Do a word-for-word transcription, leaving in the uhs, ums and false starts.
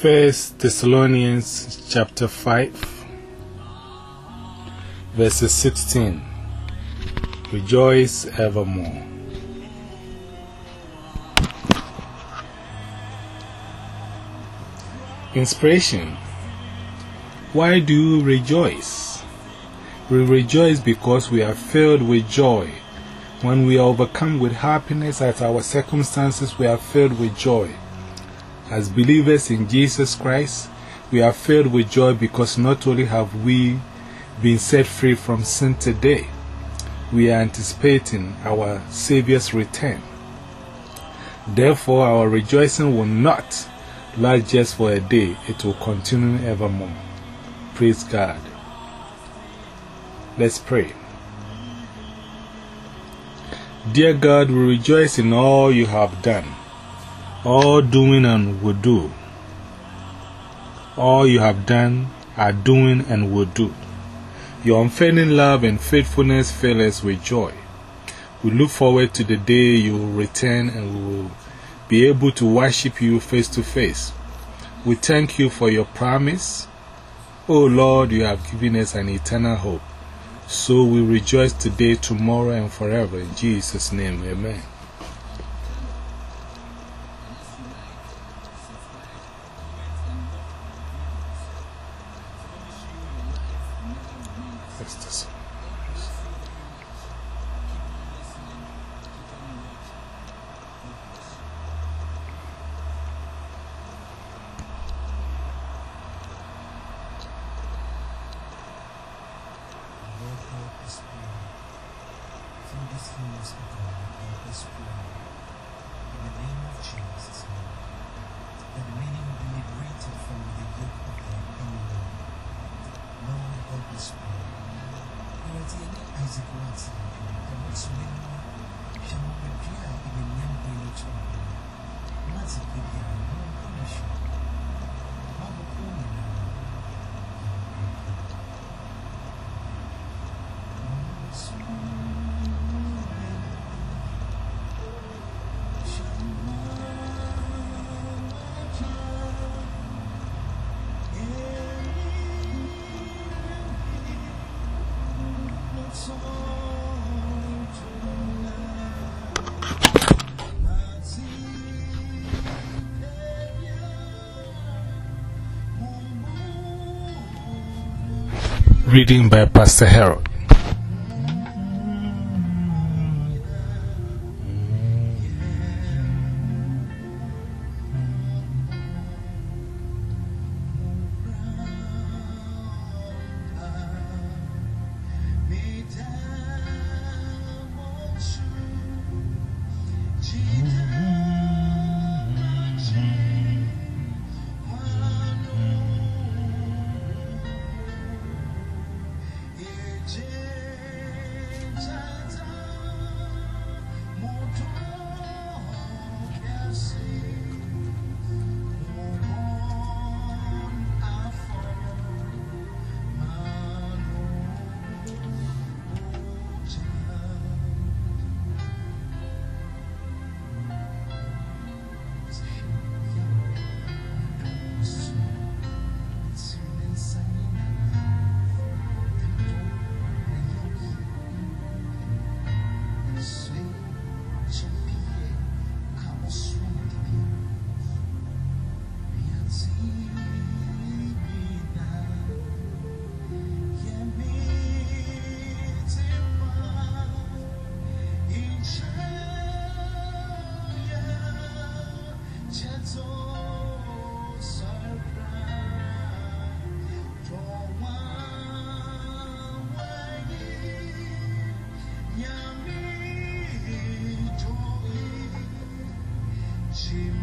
First Thessalonians chapter five, verses sixteen. Rejoice evermore. Inspiration. Why do you rejoice? We rejoice because we are filled with joy. When we are overcome with happiness at our circumstances, we are filled with joy. As believers in Jesus Christ, we are filled with joy because not only have we been set free from sin today, we are anticipating our Savior's return. Therefore, our rejoicing will not last just for a day, it will continue evermore. Praise God. Let's pray. Dear God, we rejoice in all you have done, all doing and will do. All you have done, are doing and will do. Your unfailing love and faithfulness fill us with joy. We look forward to the day you will return and we will be able to worship you face to face. We thank you for your promise. Oh Lord, you have given us an eternal hope. So we rejoice today, tomorrow, and forever. In Jesus' name, amen. Reading by Pastor Harold. She